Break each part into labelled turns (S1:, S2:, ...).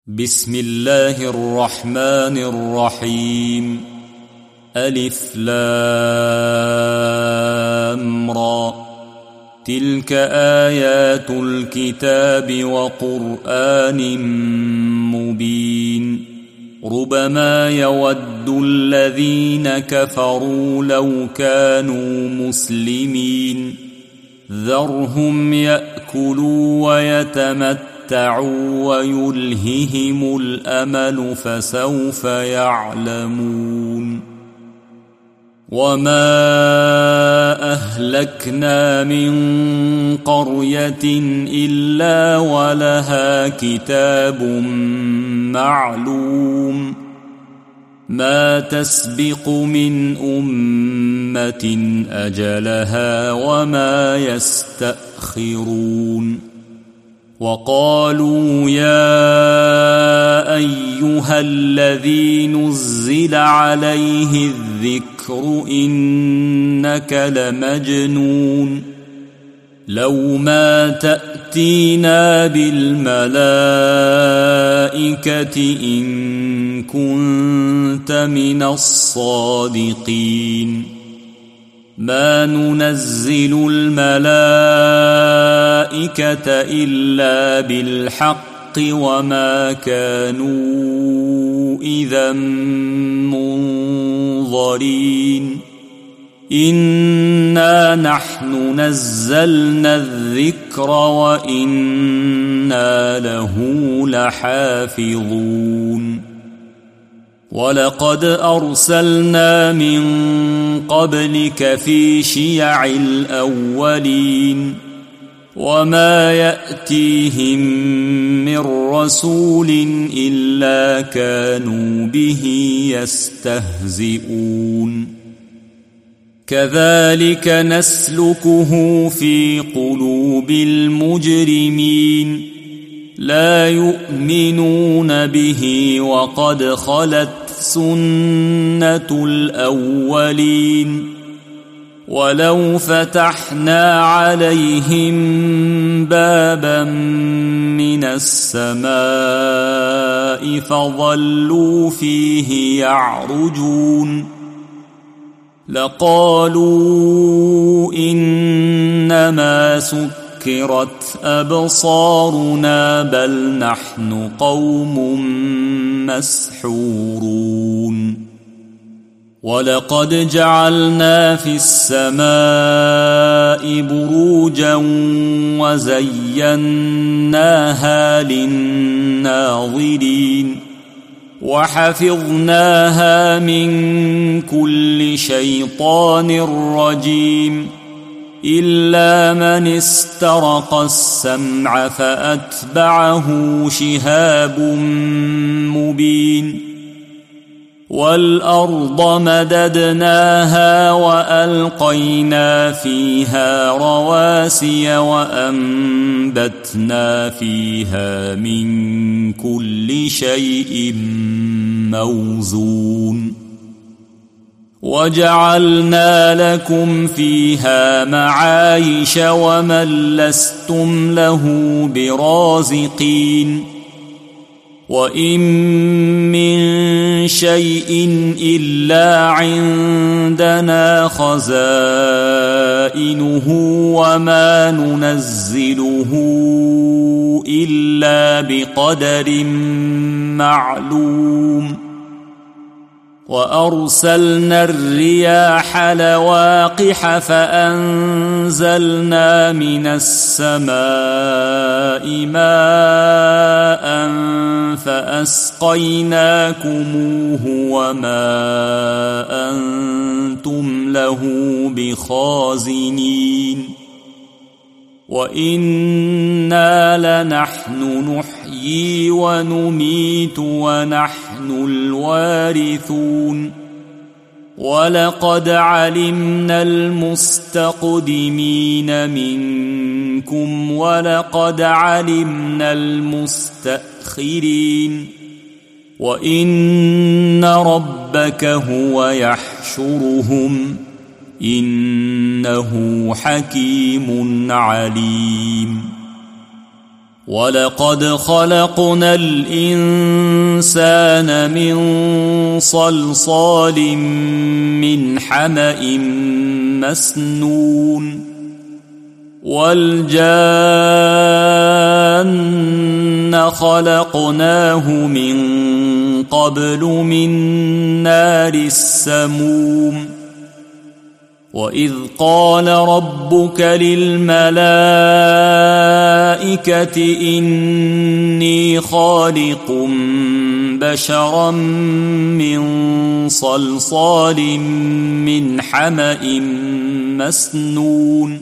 S1: بسم الله الرحمن الرحيم. ألف لام را. تلك آيات الكتاب وقرآن مبين. ربما يود الذين كفروا لو كانوا مسلمين. ذرهم يأكلوا ويتمتعوا ويلههم الأمل فسوف يعلمون. وما أهلكنا من قرية إلا ولها كتاب معلوم. ما تسبق من أمة أجلها وما يستأخرون. وقالوا يا أيها الذي نزل عليه الذكر إنك لمجنون. لو ما تأتينا بالملائكة إن كنت من الصادقين. ما ننزل الملائكة إلا بالحق وما كانوا إذا منظرين. إنا نحن نزلنا الذكر وإنا له لحافظون. ولقد أرسلنا من قبلك في شيع الأولين. وما يأتيهم من رسول إلا كانوا به يستهزئون. كذلك نسلكه في قلوب المجرمين. لا يؤمنون به وقد خلت سنة الأولين. ولو فتحنا عليهم بابا من السماء فظلوا فيه يعرجون لقالوا إنما سكرت أبصارنا بل نحن قوم مسحورون. ولقد جعلنا في السماء بروجا وزيناها للناظرين. وحفظناها من كل شيطان رجيم إلا من استرق السمع فأتبعه شهاب مبين. والأرض مددناها وألقينا فيها رواسي وأنبتنا فيها من كل شيء موزون. وجعلنا لكم فيها معايش ومن لستم له برازقين. وإن من شيء إلا عندنا خزائنه وما ننزله إلا بقدر معلوم. وأرسلنا الرياح لواقح فأنزلنا من السماء ماء فأسقيناكموه وما أنتم له بخازنين. وإنا لنحن نحيي ونميت ونحن الوارثون. ولقد علمنا المستقدمين منكم ولقد علمنا المستأخرين. وإن ربك هو يحشرهم إنه حكيم عليم. ولقد خلقنا الإنسان من صلصال من حمأ مسنون والجان خلقناه من قبل من نار السموم وإذ قال ربك للملائكة إني خالق بشرا من صلصال من حمأ مسنون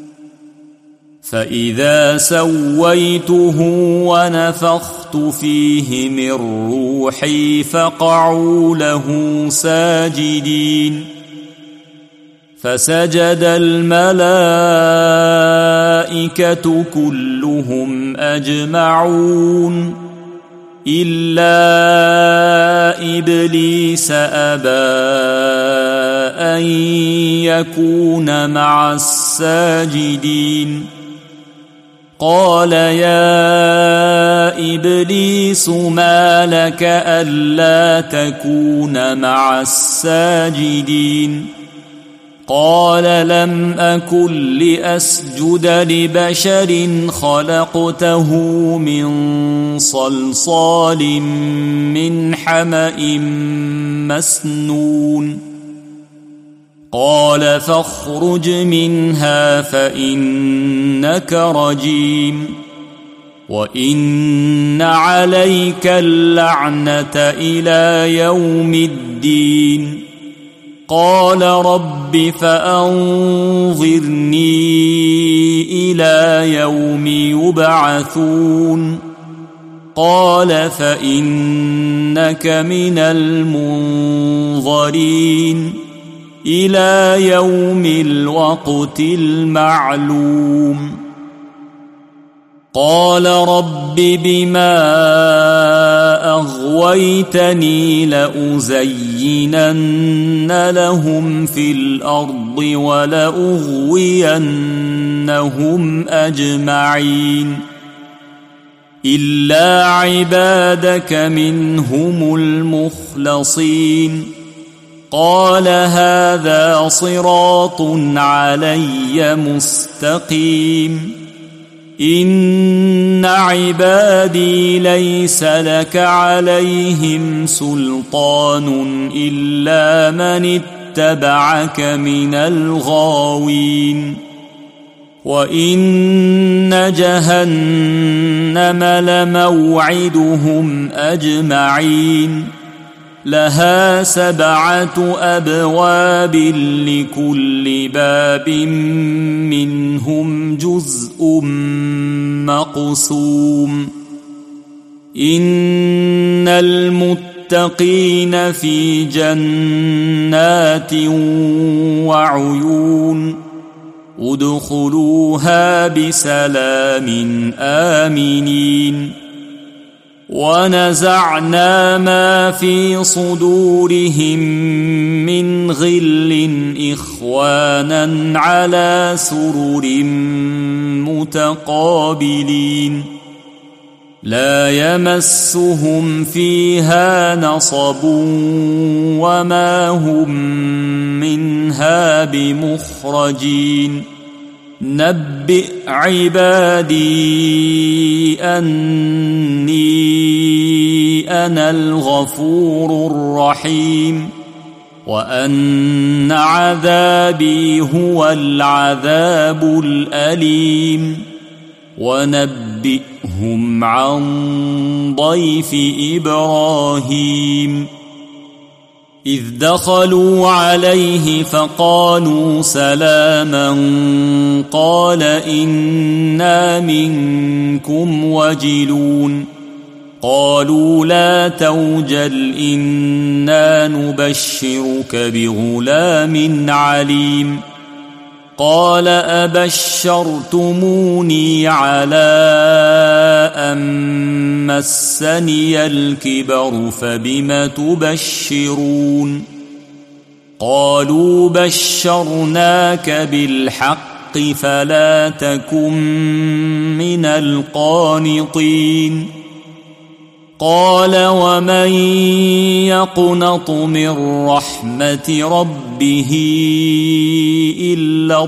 S1: فإذا سويته ونفخت فيه من روحي فقعوا له ساجدين فسجد الملائكة كلهم أجمعون إلا إبليس أبى أن يكون مع الساجدين قال يا إبليس ما لك ألا تكون مع الساجدين قال لم أكن لأسجد لبشر خلقته من صلصال من حمأ مسنون قال فاخرج منها فإنك رجيم وإن عليك اللعنة إلى يوم الدين قال رب فأنظرني إلى يوم يبعثون قال فإنك من المنظرين إلى يوم الوقت المعلوم قال رب بما أغويتني لأزينن لهم في الأرض ولأغوينهم أجمعين إلا عبادك منهم المخلصين قال هذا صراط علي مستقيم إن عبادي ليس لك عليهم سلطان إلا من اتبعك من الغاوين وإن جهنم لموعدهم أجمعين لها 7 أبواب لكل باب منهم جزء مقسوم إن المتقين في جنات وعيون ادخلوها بسلام آمنين ونزعنا ما في صدورهم من غل إخوانا على سرر متقابلين لا يمسهم فيها نصب وما هم منها بمخرجين نبئ عبادي أني أنا الغفور الرحيم وأن عذابي هو العذاب الأليم ونبئهم عن ضيف إبراهيم إذ دخلوا عليه فقالوا سلاما قال إنا منكم وجلون قالوا لا توجل إنا نبشرك بغلام عليم قال أبشرتموني على أن مسني الكبر فبم تبشرون قالوا بشرناك بالحق فلا تكن من القانطين قال ومن يقنط من رحمة ربه إلا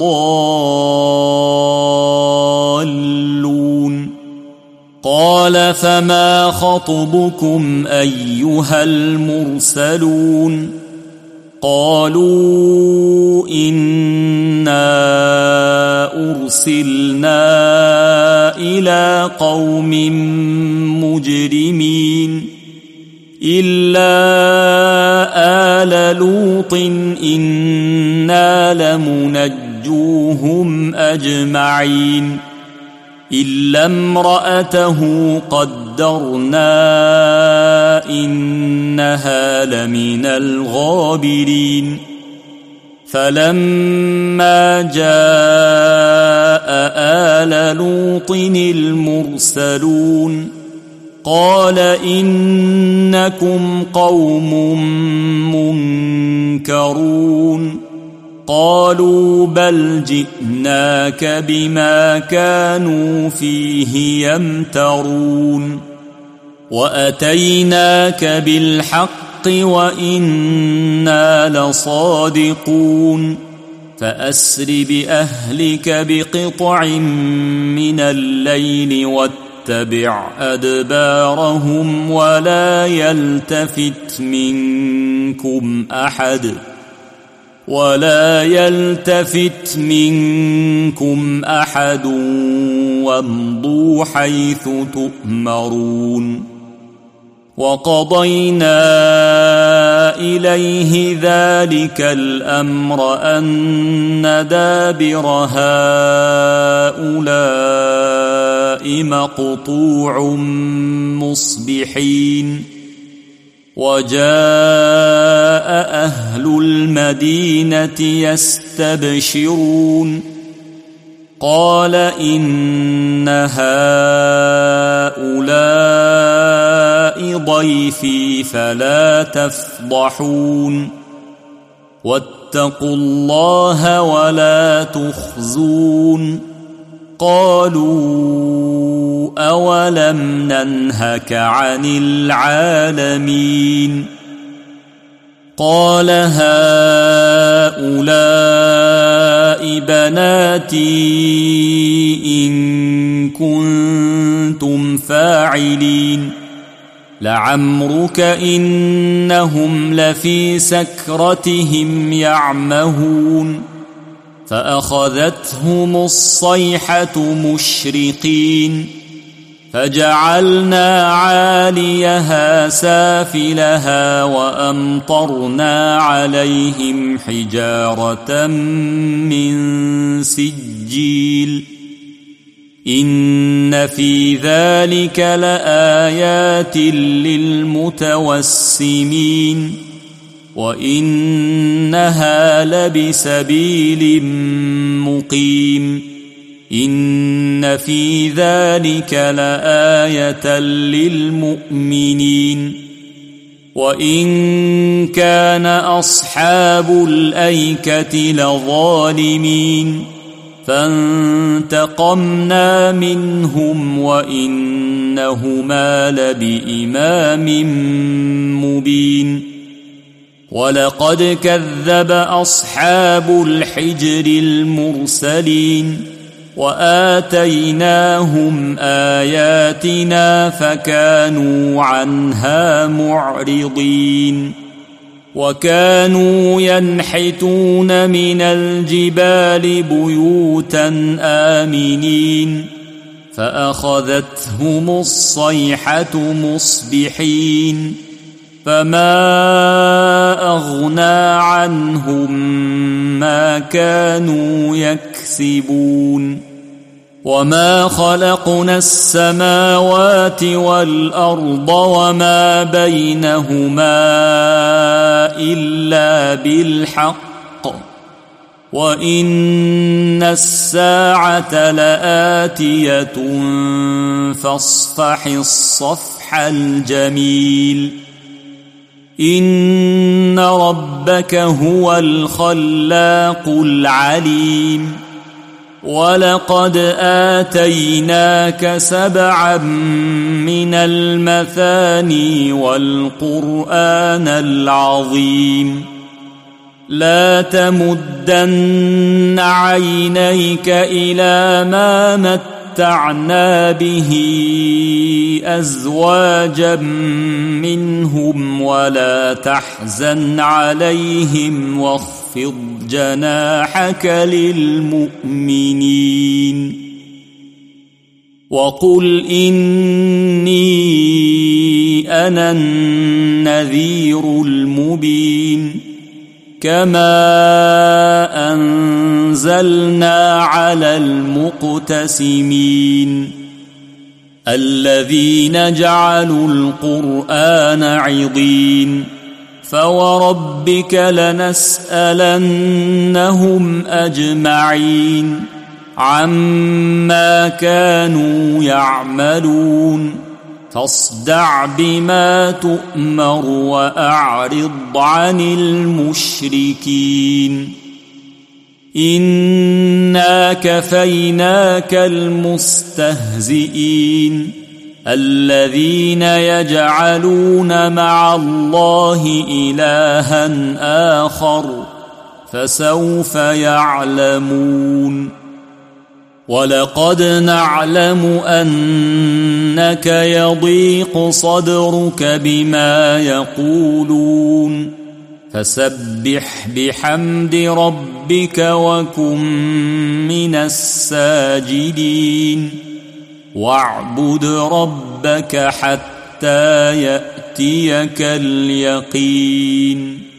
S1: الضالون قال فما خطبكم أيها المرسلون قالوا إنا أرسلنا إلى قوم مجرمين إلا آل لوط إنا لمنجوهم أجمعين إلا امرأته قدرنا إنها لمن الغابرين فلما جاء آل لوط المرسلون قال إنكم قوم منكرون قالوا بل جئناك بما كانوا فيه يمترون وأتيناك بالحق وإنا لصادقون فأسر بأهلك بقطع من الليل واتبع أدبارهم ولا يلتفت منكم أحد وامضوا حيث تؤمرون وقضينا إليه ذلك الأمر أن دابر هؤلاء مقطوع مصبحين وجاء أهل المدينة يستبشرون قال إن هؤلاء ضيفي فلا تفضحون واتقوا الله ولا تخزون قالوا أولم ننهك عن العالمين قال هؤلاء بناتي إن كنتم فاعلين لعمرك إنهم لفي سكرتهم يعمهون فأخذتهم الصيحة مشرقين فجعلنا عاليها سافلها وأمطرنا عليهم حجارة من سجيل إن في ذلك لآيات للمتوسمين وإنها لبسبيل مقيم إن في ذلك لآية للمؤمنين وإن كان أصحاب الأيكة لظالمين فانتقمنا منهم وإنهما لبإمام مبين ولقد كذب أصحاب الحجر المرسلين وآتيناهم آياتنا فكانوا عنها معرضين وكانوا ينحتون من الجبال بيوتا آمنين فأخذتهم الصيحة مصبحين فما أغنى عنهم ما كانوا يكسبون وما خلقنا السماوات والأرض وما بينهما إلا بالحق وإن الساعة لآتية فاصفح الصفح الجميل إن ربك هو الخلاق العليم ولقد آتيناك 7 من المثاني والقرآن العظيم لا تمدن عينيك إلى ما متعنا به أزواجا منهم ولا تحزن عليهم واخفض جناحك للمؤمنين وقل إني أنا النذير المبين كما أنزلنا على المقتسمين الذين جعلوا القرآن عضين فوربك لنسألنهم أجمعين عما كانوا يعملون فاصدع بما تؤمر وأعرض عن المشركين إنا كفيناك المستهزئين الذين يجعلون مع الله إلها آخر فسوف يعلمون ولقد نعلم أنك يضيق صدرك بما يقولون فسبح بحمد ربك وكن من الساجدين واعبد ربك حتى يأتيك اليقين